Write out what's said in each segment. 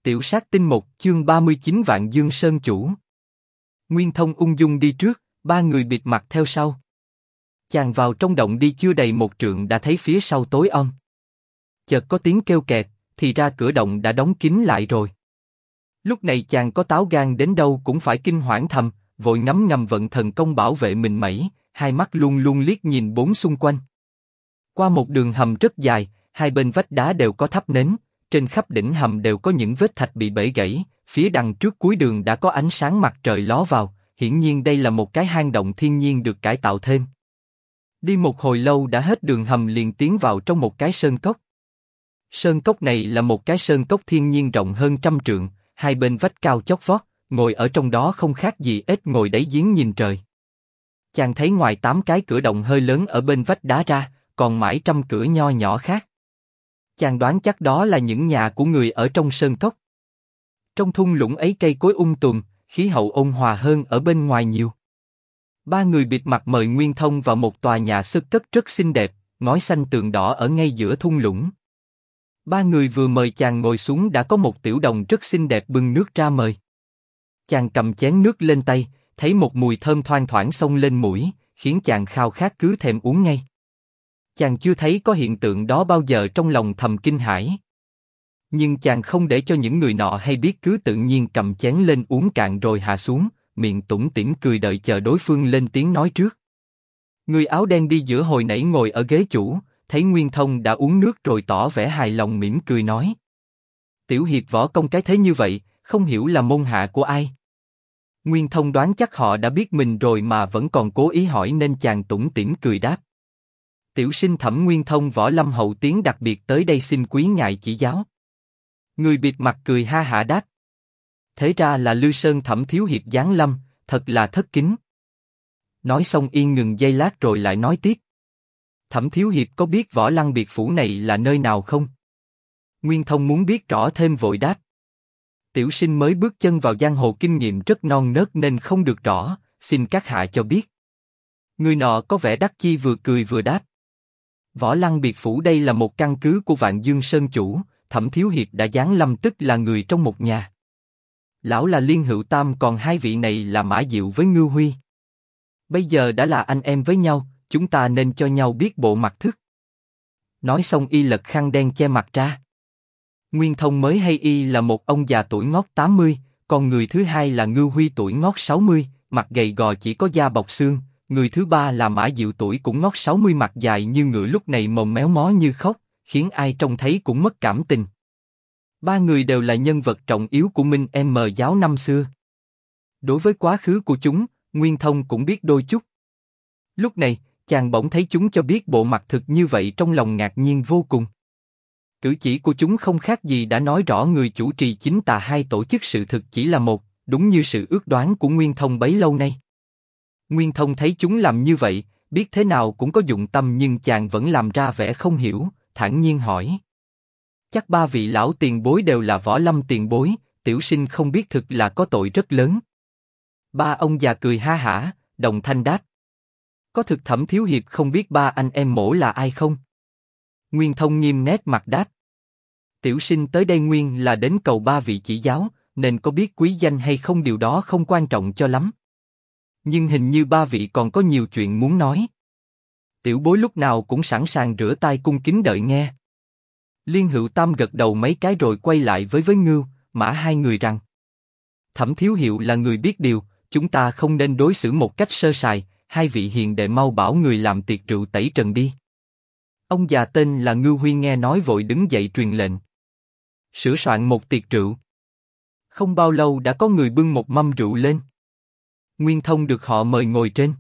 Tiểu sát tinh 1 chương 39 Vạn Dương Sơn Chủ. Nguyên Thông ung dung đi trước, ba người bịt mặt theo sau. Chàng vào trong động đi chưa đầy một trượng đã thấy phía sau tối om. Chợt có tiếng kêu kẹt, thì ra cửa động đã đóng kín lại rồi. Lúc này chàng có táo gan đến đâu cũng phải kinh hoảng thầm, vội ngấm ngầm vận thần công bảo vệ mình mẩy, hai mắt luôn luôn liếc nhìn bốn xung quanh. Qua một đường hầm rất dài, hai bên vách đá đều có thắp nến. Trên khắp đỉnh hầm đều có những vết thạch bị bể gãy, phía đằng trước cuối đường đã có ánh sáng mặt trời ló vào, hiển nhiên đây là một cái hang động thiên nhiên được cải tạo thêm. Đi một hồi lâu đã hết đường hầm liền tiến vào trong một cái sơn cốc. Sơn cốc này là một cái sơn cốc thiên nhiên rộng hơn 100 trượng, hai bên vách cao chót vót, ngồi ở trong đó không khác gì ếch ngồi đáy giếng nhìn trời. Chàng thấy ngoài 8 cái cửa động hơi lớn ở bên vách đá ra, còn mãi trăm cửa nho nhỏ khác. Chàng đoán chắc đó là những nhà của người ở trong sơn cốc. Trong thung lũng ấy cây cối tùm, khí hậu ôn hòa hơn ở bên ngoài nhiều. Ba người bịt mặt mời Nguyên Thông vào một tòa nhà xơ cất rất xinh đẹp, ngói xanh tường đỏ ở ngay giữa thung lũng. Ba người vừa mời chàng ngồi xuống đã có một tiểu đồng rất xinh đẹp bưng nước ra mời. Chàng cầm chén nước lên tay, thấy một mùi thơm thoang thoảng xông lên mũi, khiến chàng khao khát cứ thèm uống ngay. Chàng chưa thấy có hiện tượng đó bao giờ trong lòng thầm kinh hãi. Nhưng chàng không để cho những người nọ hay biết cứ tự nhiên cầm chén lên uống cạn rồi hạ xuống, miệng tủm tỉm cười đợi chờ đối phương lên tiếng nói trước. Người áo đen đi giữa hồi nãy ngồi ở ghế chủ, thấy Nguyên Thông đã uống nước rồi tỏ vẻ hài lòng mỉm cười nói. Tiểu hiệp võ công cái thế như vậy, không hiểu là môn hạ của ai. Nguyên Thông đoán chắc họ đã biết mình rồi mà vẫn còn cố ý hỏi nên chàng tủm tỉm cười đáp. Tiểu sinh Thẩm Nguyên Thông võ lâm hậu tiến đặc biệt tới đây xin quý ngài chỉ giáo. Người bịt mặt cười ha hả đáp. Thế ra là Lư Sơn Thẩm thiếu hiệp giáng lâm, thật là thất kính. Nói xong yên ngừng giây lát rồi lại nói tiếp. Thẩm thiếu hiệp có biết Võ Lăng biệt phủ này là nơi nào không? Nguyên Thông muốn biết rõ thêm vội đáp. Tiểu sinh mới bước chân vào giang hồ kinh nghiệm rất non nớt nên không được rõ, xin các hạ cho biết. Người nọ có vẻ đắc chi vừa cười vừa đáp. Võ Lăng biệt phủ đây là một căn cứ của Vạn Dương Sơn Chủ, Thẩm thiếu hiệp đã giáng lâm tức là người trong một nhà. Lão là Liên Hữu Tam còn hai vị này là Mã Diệu với Ngưu Huy. Bây giờ đã là anh em với nhau, chúng ta nên cho nhau biết bộ mặt thức. Nói xong y lật khăn đen che mặt ra. Nguyên Thông mới hay y là một ông già tuổi ngót 80, còn người thứ hai là Ngưu Huy tuổi ngót 60, mặt gầy gò chỉ có da bọc xương. Người thứ ba là Mã Diệu tuổi cũng ngót 60 mặt dài như ngựa lúc này mồm méo mó như khóc, khiến ai trông thấy cũng mất cảm tình. Ba người đều là nhân vật trọng yếu của Minh M giáo năm xưa. Đối với quá khứ của chúng, Nguyên Thông cũng biết đôi chút. Lúc này, chàng bỗng thấy chúng cho biết bộ mặt thực như vậy trong lòng ngạc nhiên vô cùng. Cử chỉ của chúng không khác gì đã nói rõ người chủ trì chính tà hai tổ chức sự thực chỉ là một, đúng như sự ước đoán của Nguyên Thông bấy lâu nay. Nguyên Thông thấy chúng làm như vậy, biết thế nào cũng có dụng tâm nhưng chàng vẫn làm ra vẻ không hiểu, thản nhiên hỏi. Chắc ba vị lão tiền bối đều là võ lâm tiền bối, tiểu sinh không biết thực là có tội rất lớn. Ba ông già cười ha hả, đồng thanh đáp. Có thực Thẩm thiếu hiệp không biết ba anh em mổ là ai không? Nguyên Thông nghiêm nét mặt đáp. Tiểu sinh tới đây nguyên là đến cầu ba vị chỉ giáo, nên có biết quý danh hay không điều đó không quan trọng cho lắm. Nhưng hình như ba vị còn có nhiều chuyện muốn nói. Tiểu bối lúc nào cũng sẵn sàng rửa tay cung kính đợi nghe. Liên Hữu Tam gật đầu mấy cái rồi quay lại với Ngưu, Mã hai người rằng. Thẩm thiếu hiệu là người biết điều, chúng ta không nên đối xử một cách sơ sài, hai vị hiền đệ mau bảo người làm tiệc rượu tẩy trần đi. Ông già tên là Ngưu Huy nghe nói vội đứng dậy truyền lệnh. Sửa soạn một tiệc rượu. Không bao lâu đã có người bưng một mâm rượu lên. Nguyên Thông được họ mời ngồi trên.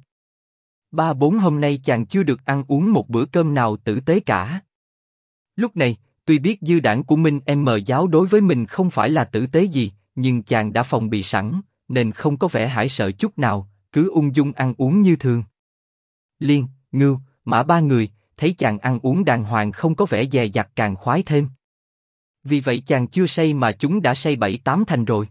3-4 hôm nay chàng chưa được ăn uống một bữa cơm nào tử tế cả. Lúc này, tuy biết dư đảng của Minh M giáo đối với mình không phải là tử tế gì, nhưng chàng đã phòng bị sẵn, nên không có vẻ hãi sợ chút nào, cứ ung dung ăn uống như thường. Liên, Ngưu, Mã ba người, thấy chàng ăn uống đàng hoàng không có vẻ dè dặt càng khoái thêm. Vì vậy chàng chưa say mà chúng đã say 7-8 thành rồi.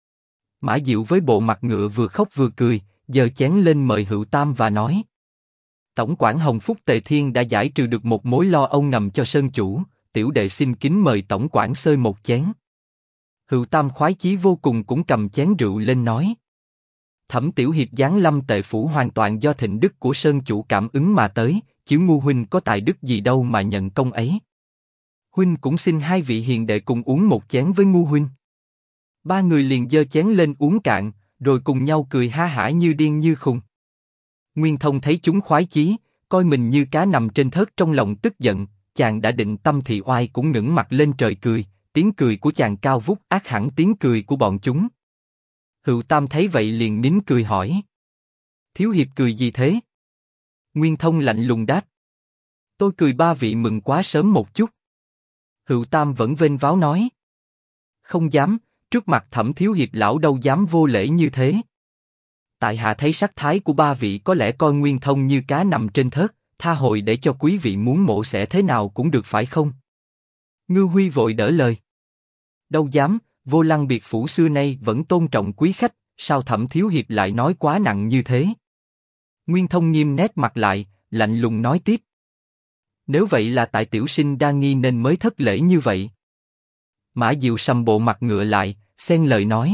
Mã Diệu với bộ mặt ngựa vừa khóc vừa cười, giơ chén lên mời Hữu Tam và nói. Tổng quản Hồng Phúc Tề Thiên đã giải trừ được một mối lo âu ngầm cho Sơn Chủ, tiểu đệ xin kính mời tổng quản xơi một chén. Hựu Tam khoái chí vô cùng cũng cầm chén rượu lên nói. Thẩm Tiểu Hiệp giáng lâm tệ phủ hoàn toàn do thịnh đức của Sơn chủ cảm ứng mà tới, chứ ngu huynh có tài đức gì đâu mà nhận công ấy. Huynh cũng xin hai vị hiền đệ cùng uống một chén với ngu huynh. Ba người liền giơ chén lên uống cạn, rồi cùng nhau cười ha hả như điên như khùng. Nguyên Thông thấy chúng khoái chí, coi mình như cá nằm trên thớt, trong lòng tức giận, chàng đã định tâm thì oai cũng ngẩng mặt lên trời cười, tiếng cười của chàng cao vút ác hẳn tiếng cười của bọn chúng. Hựu Tam thấy vậy liền nín cười hỏi. Thiếu hiệp cười gì thế? Nguyên Thông lạnh lùng đáp. Tôi cười ba vị mừng quá sớm một chút. Hựu Tam vẫn vênh váo nói. Không dám, trước mặt Thẩm thiếu hiệp lão đâu dám vô lễ như thế. Tại hạ thấy sắc thái của ba vị có lẽ coi Nguyên Thông như cá nằm trên thớt, tha hồi để cho quý vị muốn mổ xẻ thế nào cũng được phải không? Ngư Huy vội đỡ lời. Đâu dám, Vô Lăng biệt phủ xưa nay vẫn tôn trọng quý khách, sao Thẩm thiếu hiệp lại nói quá nặng như thế? Nguyên Thông nghiêm nét mặt lại, lạnh lùng nói tiếp. Nếu vậy là tại tiểu sinh đa nghi nên mới thất lễ như vậy. Mã Diệu sầm bộ mặt ngựa lại, xen lời nói.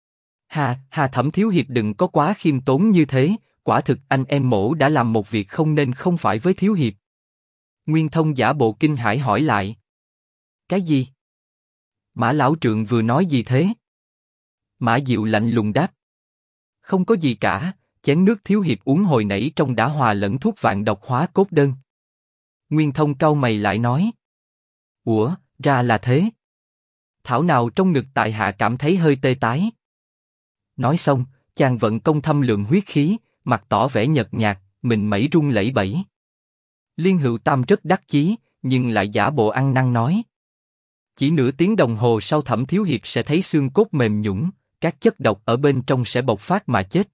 Hà Thẩm thiếu hiệp đừng có quá khiêm tốn như thế, quả thực anh em mổ đã làm một việc không nên không phải với thiếu hiệp. Nguyên Thông giả bộ kinh hãi hỏi lại. Cái gì? Mã lão trượng vừa nói gì thế? Mã Diệu lạnh lùng đáp. Không có gì cả, chén nước thiếu hiệp uống hồi nãy trong đã hòa lẫn thuốc vạn độc hóa cốt đơn. Nguyên Thông cau mày lại nói. Ủa, ra là thế. Thảo nào trong ngực tại hạ cảm thấy hơi tê tái. Nói xong, chàng vận công thâm lượng huyết khí, mặt tỏ vẻ nhợt nhạt, mình mẩy run lẩy bẩy. Liên Hựu Tam rất đắc chí, nhưng lại giả bộ ăn năn nói. Chỉ nửa tiếng đồng hồ sau Thẩm thiếu hiệp sẽ thấy xương cốt mềm nhũn, các chất độc ở bên trong sẽ bộc phát mà chết.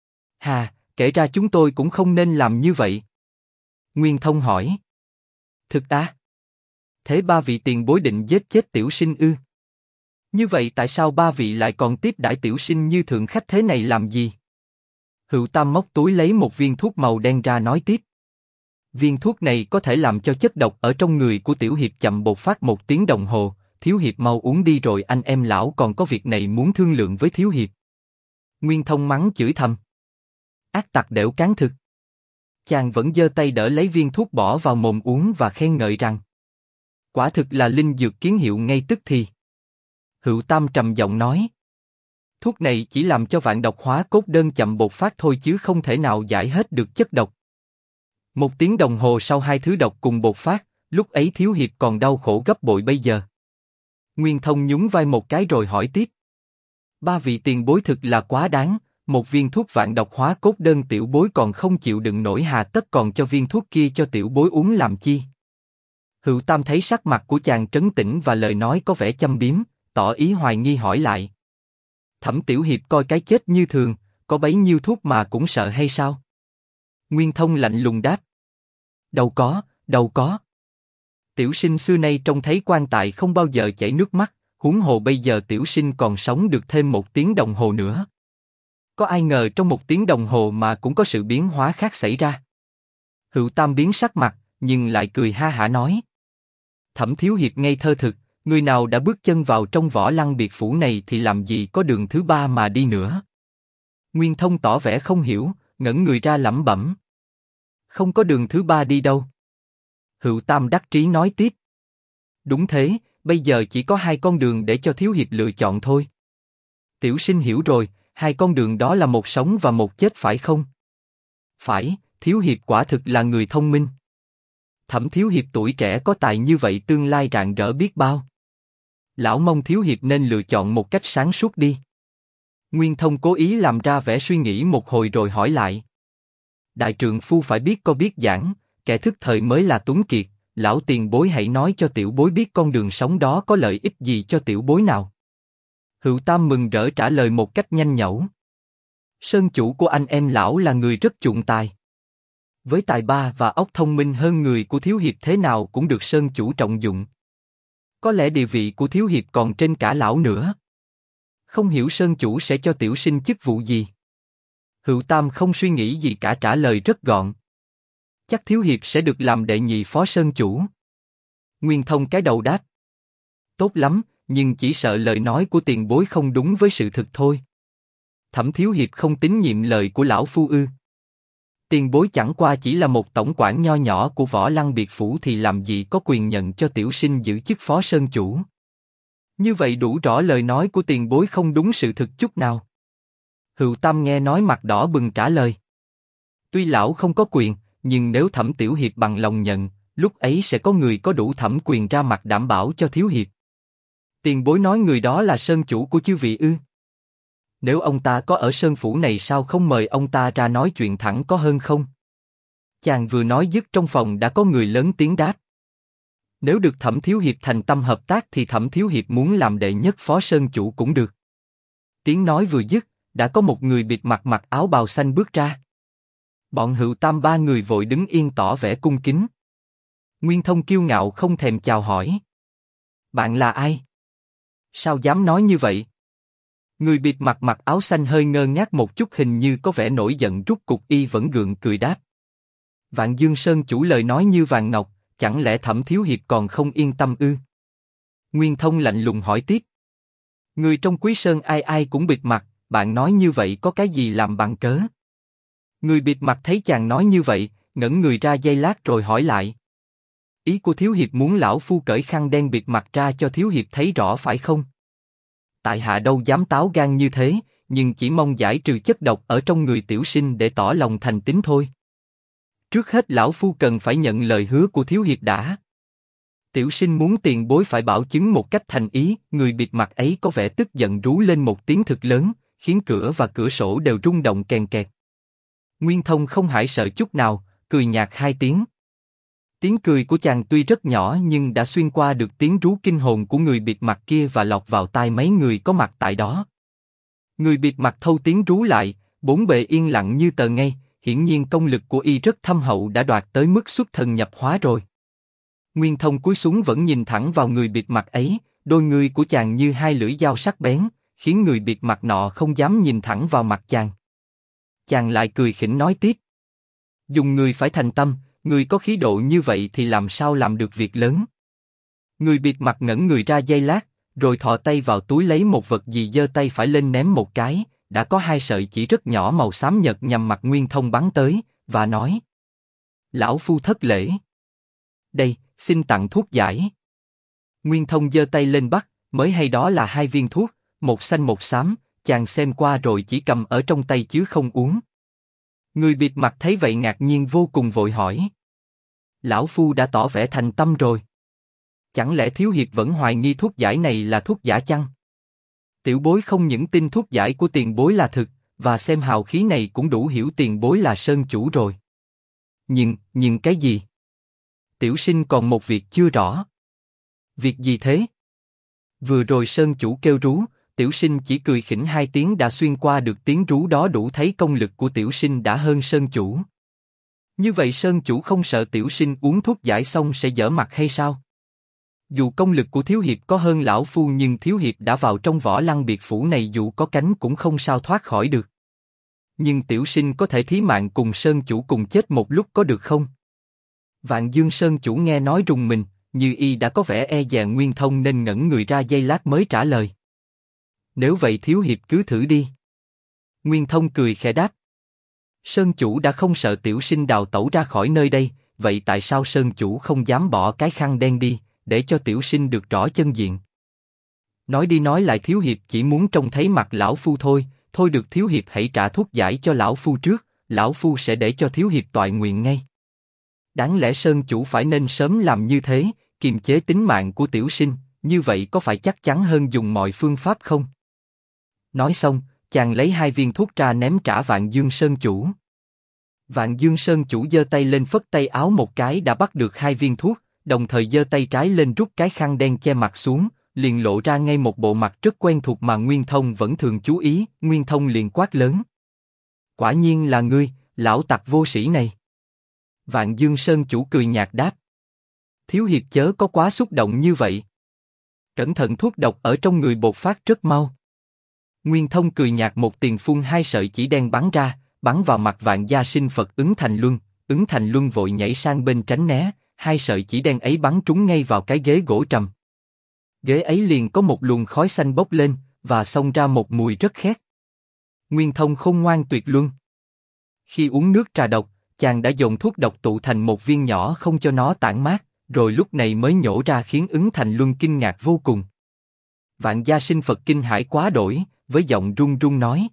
Kể ra chúng tôi cũng không nên làm như vậy. Nguyên Thông hỏi. Thực á? Thế ba vị tiền bối định giết chết tiểu sinh ư? Như vậy tại sao ba vị lại còn tiếp đãi tiểu sinh như thượng khách thế này làm gì? Hựu Tam móc túi lấy một viên thuốc màu đen ra nói tiếp. Viên thuốc này có thể làm cho chất độc ở trong người của tiểu hiệp chậm bộc phát 1 tiếng đồng hồ, thiếu hiệp mau uống đi rồi anh em lão còn có việc này muốn thương lượng với thiếu hiệp. Nguyên Thông mắng chửi thầm. Ác tặc đểu cán thực. Chàng vẫn giơ tay đỡ lấy viên thuốc bỏ vào mồm uống và khen ngợi rằng. Quả thực là linh dược kiến hiệu ngay tức thì. Hựu Tam trầm giọng nói. Thuốc này chỉ làm cho vạn độc hóa cốt đơn chậm bộc phát thôi chứ không thể nào giải hết được chất độc. 1 tiếng đồng hồ sau hai thứ độc cùng bộc phát, lúc ấy thiếu hiệp còn đau khổ gấp bội bây giờ. Nguyên Thông nhún vai một cái rồi hỏi tiếp. Ba vị tiền bối thực là quá đáng, một viên thuốc vạn độc hóa cốt đơn tiểu bối còn không chịu đựng nổi hà tất còn cho viên thuốc kia cho tiểu bối uống làm chi? Hựu Tam thấy sắc mặt của chàng trấn tĩnh và lời nói có vẻ châm biếm, tỏ ý hoài nghi hỏi lại. Thẩm tiểu hiệp coi cái chết như thường, có bấy nhiêu thuốc mà cũng sợ hay sao? Nguyên Thông lạnh lùng đáp. Đâu có. Tiểu sinh xưa nay trông thấy quan tài không bao giờ chảy nước mắt, huống hồ bây giờ tiểu sinh còn sống được thêm 1 tiếng đồng hồ nữa. Có ai ngờ trong 1 tiếng đồng hồ mà cũng có sự biến hóa khác xảy ra. Hựu Tam biến sắc mặt, nhưng lại cười ha hả nói. Thẩm thiếu hiệp ngây thơ thực, người nào đã bước chân vào trong Võ Lăng biệt phủ này thì làm gì có đường thứ ba mà đi nữa. Nguyên Thông tỏ vẻ không hiểu, ngẩng người ra lẩm bẩm. Không có đường thứ ba đi đâu. Hựu Tam đắc trí nói tiếp. Đúng thế, bây giờ chỉ có 2 con đường để cho thiếu hiệp lựa chọn thôi. Tiểu sinh hiểu rồi, 2 con đường đó là một sống và một chết phải không? Phải, thiếu hiệp quả thực là người thông minh. Thẩm thiếu hiệp tuổi trẻ có tài như vậy tương lai rạng rỡ biết bao. Lão mong thiếu hiệp nên lựa chọn một cách sáng suốt đi. Nguyên Thông cố ý làm ra vẻ suy nghĩ một hồi rồi hỏi lại. Đại trượng phu phải biết có biết giảng, kẻ thức thời mới là tuấn kiệt, lão tiền bối hãy nói cho tiểu bối biết con đường sống đó có lợi ích gì cho tiểu bối nào. Hựu Tam mừng rỡ trả lời một cách nhanh nhẩu. Sơn chủ của anh em lão là người rất chuộng tài. Với tài ba và óc thông minh hơn người của thiếu hiệp thế nào cũng được Sơn chủ trọng dụng. Có lẽ địa vị của thiếu hiệp còn trên cả lão nữa. Không hiểu Sơn chủ sẽ cho tiểu sinh chức vụ gì. Hựu Tam không suy nghĩ gì cả trả lời rất gọn. Chắc thiếu hiệp sẽ được làm đệ nhị phó Sơn chủ. Nguyên Thông cái đầu đáp. Tốt lắm, nhưng chỉ sợ lời nói của tiền bối không đúng với sự thực thôi. Thẩm thiếu hiệp không tín nhiệm lời của lão phu ư? Tiền bối chẳng qua chỉ là một tổng quản nho nhỏ của Võ Lăng biệt phủ thì làm gì có quyền nhận cho tiểu sinh giữ chức phó sơn chủ. Như vậy đủ rõ lời nói của tiền bối không đúng sự thực chút nào. Hựu Tâm nghe nói mặt đỏ bừng trả lời. Tuy lão không có quyền, nhưng nếu Thẩm tiểu hiệp bằng lòng nhận, lúc ấy sẽ có người có đủ thẩm quyền ra mặt đảm bảo cho thiếu hiệp. Tiền bối nói người đó là sơn chủ của chư vị ư? Nếu ông ta có ở sơn phủ này sao không mời ông ta ra nói chuyện thẳng có hơn không? Chàng vừa nói dứt trong phòng đã có người lớn tiếng đáp. Nếu được Thẩm thiếu hiệp thành tâm hợp tác thì Thẩm thiếu hiệp muốn làm đệ nhất phó sơn chủ cũng được. Tiếng nói vừa dứt, đã có một người bịt mặt mặc áo bào xanh bước ra. Bọn Hựu Tam ba người vội đứng yên tỏ vẻ cung kính. Nguyên Thông kiêu ngạo không thèm chào hỏi. Bạn là ai? Sao dám nói như vậy? Người bịt mặt mặc áo xanh hơi ngơ ngác một chút, hình như có vẻ nổi giận, rút cục y vẫn gượng cười đáp. Vạn Dương Sơn chủ lời nói như vàng ngọc, chẳng lẽ Thẩm thiếu hiệp còn không yên tâm ư? Nguyên Thông lạnh lùng hỏi tiếp. Người trong Quý Sơn ai ai cũng bịt mặt, bạn nói như vậy có cái gì làm bằng cớ? Người bịt mặt thấy chàng nói như vậy, ngẩn người ra giây lát rồi hỏi lại. Ý của thiếu hiệp muốn lão phu cởi khăn đen bịt mặt ra cho thiếu hiệp thấy rõ phải không? Tại hạ đâu dám táo gan như thế, nhưng chỉ mong giải trừ chất độc ở trong người tiểu sinh để tỏ lòng thành tín thôi. Trước hết lão phu cần phải nhận lời hứa của thiếu hiệp đã. Tiểu sinh muốn tiền bối phải bảo chứng một cách thành ý. Người bịt mặt ấy có vẻ tức giận rú lên một tiếng thực lớn, khiến cửa và cửa sổ đều rung động kèn kẹt. Nguyên Thông không hãi sợ chút nào, cười nhạt hai tiếng. Tiếng cười của chàng tuy rất nhỏ nhưng đã xuyên qua được tiếng rú kinh hồn của người bịt mặt kia và lọt vào tai mấy người có mặt tại đó. Người bịt mặt thâu tiếng rú lại, bốn bề yên lặng như tờ ngây, hiển nhiên công lực của y rất thâm hậu đã đoạt tới mức xuất thần nhập hóa rồi. Nguyên Thông cúi xuống vẫn nhìn thẳng vào người bịt mặt ấy, đôi người của chàng như hai lưỡi dao sắc bén, khiến người bịt mặt nọ không dám nhìn thẳng vào mặt chàng. Chàng lại cười khỉnh nói tiếp. Dùng người phải thành tâm, người có khí độ như vậy thì làm sao làm được việc lớn. Người bịt mặt ngẩn người ra giây lát, rồi thò tay vào túi lấy một vật gì, giơ tay phải lên ném một cái, đã có hai sợi chỉ rất nhỏ màu xám nhợt nhằm mặt Nguyên Thông bắn tới, và nói. Lão phu thất lễ. Đây, xin tặng thuốc giải. Nguyên Thông giơ tay lên bắt, mới hay đó là hai viên thuốc, một xanh một xám, chàng xem qua rồi chỉ cầm ở trong tay chứ không uống. Người bịt mặt thấy vậy ngạc nhiên vô cùng vội hỏi. Lão phu đã tỏ vẻ thành tâm rồi. Chẳng lẽ thiếu hiệp vẫn hoài nghi thuốc giải này là thuốc giả chăng? Tiểu bối không những tin thuốc giải của tiền bối là thực, và xem hào khí này cũng đủ hiểu tiền bối là sơn chủ rồi. Nhưng cái gì? Tiểu sinh còn một việc chưa rõ. Việc gì thế? Vừa rồi sơn chủ kêu rú, tiểu sinh chỉ cười khỉnh hai tiếng đã xuyên qua được tiếng rú đó, đủ thấy công lực của tiểu sinh đã hơn sơn chủ. Như vậy sơn chủ không sợ tiểu sinh uống thuốc giải xong sẽ dở mặt hay sao? Dù công lực của thiếu hiệp có hơn lão phu nhưng thiếu hiệp đã vào trong Võ Lăng biệt phủ này, dù có cánh cũng không sao thoát khỏi được. Nhưng tiểu sinh có thể thí mạng cùng sơn chủ cùng chết một lúc có được không? Vạn Dương Sơn chủ nghe nói rùng mình, như y đã có vẻ e dè Nguyên Thông nên ngẩn người ra giây lát mới trả lời. Nếu vậy thiếu hiệp cứ thử đi. Nguyên Thông cười khẽ đáp. Sơn chủ đã không sợ tiểu sinh đào tẩu ra khỏi nơi đây, vậy tại sao sơn chủ không dám bỏ cái khăn đen đi, để cho tiểu sinh được rõ chân diện? Nói đi nói lại thiếu hiệp chỉ muốn trông thấy mặt lão phu thôi, thôi được thiếu hiệp hãy trả thuốc giải cho lão phu trước, lão phu sẽ để cho thiếu hiệp toại nguyện ngay. Đáng lẽ sơn chủ phải nên sớm làm như thế, kiềm chế tính mạng của tiểu sinh, như vậy có phải chắc chắn hơn dùng mọi phương pháp không? Nói xong, chàng lấy hai viên thuốc ra ném trả Vạn Dương Sơn chủ. Vạn Dương Sơn chủ giơ tay lên phất tay áo một cái đã bắt được hai viên thuốc, đồng thời giơ tay trái lên rút cái khăn đen che mặt xuống, liền lộ ra ngay một bộ mặt rất quen thuộc mà Nguyên Thông vẫn thường chú ý. Nguyên Thông liền quát lớn. Quả nhiên là ngươi, lão tặc vô sĩ này. Vạn Dương Sơn chủ cười nhạt đáp. Thiếu hiệp chớ có quá xúc động như vậy. Cẩn thận thuốc độc ở trong người bột phát rất mau. Nguyên Thông cười nhạt một tiền phun hai sợi chỉ đen bắn ra, bắn vào mặt Vạn Gia Sinh Phật Ứng Thành Luân vội nhảy sang bên tránh né, hai sợi chỉ đen ấy bắn trúng ngay vào cái ghế gỗ trầm. Ghế ấy liền có một luồng khói xanh bốc lên, và xông ra một mùi rất khét. Nguyên Thông khôn ngoan tuyệt luân. Khi uống nước trà độc, chàng đã dồn thuốc độc tụ thành một viên nhỏ không cho nó tản mát, rồi lúc này mới nhổ ra khiến Ứng Thành Luân kinh ngạc vô cùng. Vạn Gia Sinh Phật kinh hãi quá đổi, với giọng run run nói: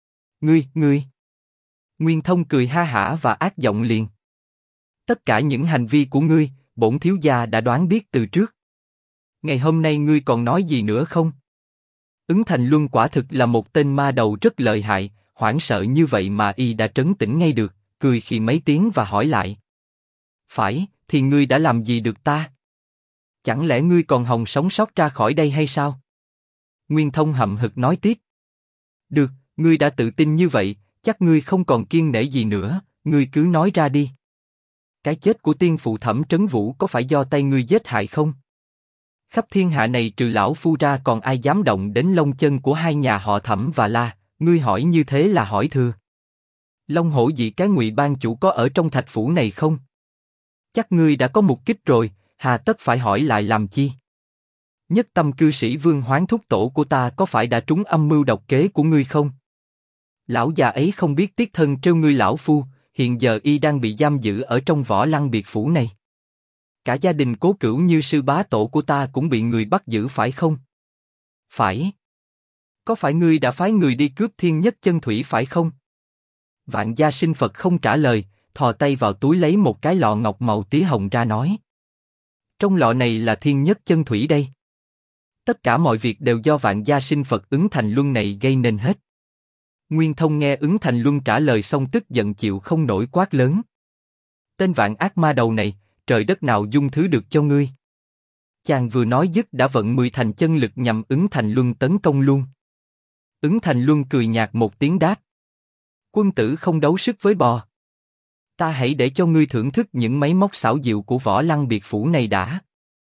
Ngươi. Nguyên Thông cười ha hả và ác giọng liền: tất cả những hành vi của ngươi, bổn thiếu gia đã đoán biết từ trước. Ngày hôm nay ngươi còn nói gì nữa không? Ứng Thành Luân quả thực là một tên ma đầu rất lợi hại, hoảng sợ như vậy mà y đã trấn tĩnh ngay được, cười khi mấy tiếng và hỏi lại: phải, thì ngươi đã làm gì được ta? Chẳng lẽ ngươi còn hòng sống sót ra khỏi đây hay sao? Nguyên Thông hậm hực nói tiếp: được, ngươi đã tự tin như vậy, chắc ngươi không còn kiêng nể gì nữa, ngươi cứ nói ra đi. Cái chết của tiên phụ Thẩm Trấn Vũ có phải do tay ngươi giết hại không? Khắp thiên hạ này trừ lão phu ra còn ai dám động đến lông chân của hai nhà họ Thẩm và La, ngươi hỏi như thế là hỏi thừa. Long hổ dị cái Ngụy ban chủ có ở trong thạch phủ này không? Chắc ngươi đã có mục kích rồi, hà tất phải hỏi lại làm chi? Nhất tâm cư sĩ Vương Hoán thúc tổ của ta có phải đã trúng âm mưu độc kế của ngươi không? Lão già ấy không biết tiếc thân trêu ngươi lão phu, hiện giờ y đang bị giam giữ ở trong Võ Lăng biệt phủ này. Cả gia đình Cố Cửu như sư bá tổ của ta cũng bị người bắt giữ phải không? Phải. Có phải ngươi đã phái người đi cướp Thiên Nhất Chân Thủy phải không? Vạn Gia Sinh Phật không trả lời, thò tay vào túi lấy một cái lọ ngọc màu tía hồng ra nói: trong lọ này là Thiên Nhất Chân Thủy đây. Tất cả mọi việc đều do Vạn Gia Sinh Phật Ứng Thành Luân này gây nên hết. Nguyên Thông nghe Ứng Thành Luân trả lời xong tức giận chịu không nổi quát lớn: tên vạn ác ma đầu này, trời đất nào dung thứ được cho ngươi? Chàng vừa nói dứt đã vận 10 thành chân lực nhằm Ứng Thành Luân tấn công luôn. Ứng Thành Luân cười nhạt một tiếng đáp: quân tử không đấu sức với bò. Ta hãy để cho ngươi thưởng thức những máy móc xảo diệu của Võ Lăng biệt phủ này đã.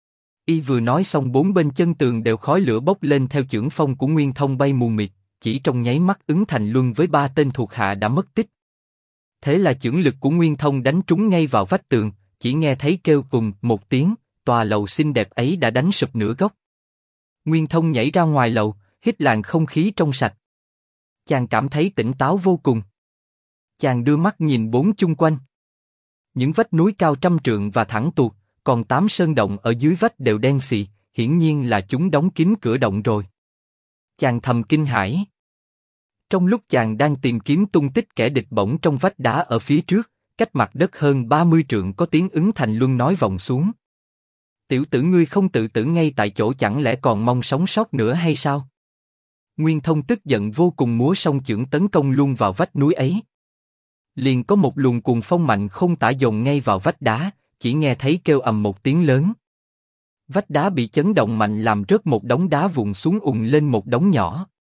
Y vừa nói xong bốn bên chân tường đều khói lửa bốc lên theo chưởng phong của Nguyên Thông bay mù mịt, chỉ trong nháy mắt Ứng Thành Luân với 3 tên thuộc hạ đã mất tích. Thế là chưởng lực của Nguyên Thông đánh trúng ngay vào vách tường, chỉ nghe thấy kêu cùng một tiếng, tòa lầu xinh đẹp ấy đã đánh sụp nửa góc. Nguyên Thông nhảy ra ngoài lầu, hít làn không khí trong sạch. Chàng cảm thấy tỉnh táo vô cùng. Chàng đưa mắt nhìn bốn chung quanh. Những vách núi cao trăm trượng và thẳng tuột, còn 8 sơn động ở dưới vách đều đen xì, hiển nhiên là chúng đóng kín cửa động rồi. Chàng thầm kinh hãi. Trong lúc chàng đang tìm kiếm tung tích kẻ địch bỗng trong vách đá ở phía trước, cách mặt đất hơn 30 trượng có tiếng Ứng Thành Luân nói vọng xuống: tiểu tử ngươi không tự tử ngay tại chỗ chẳng lẽ còn mong sống sót nữa hay sao? Nguyên Thông tức giận vô cùng múa song chưởng tấn công luôn vào vách núi ấy. Liền có một luồng cuồng phong mạnh không tả dồn ngay vào vách đá, chỉ nghe thấy kêu ầm một tiếng lớn. Vách đá bị chấn động mạnh làm rớt một đống đá vụn xuống ùn lên một đống nhỏ.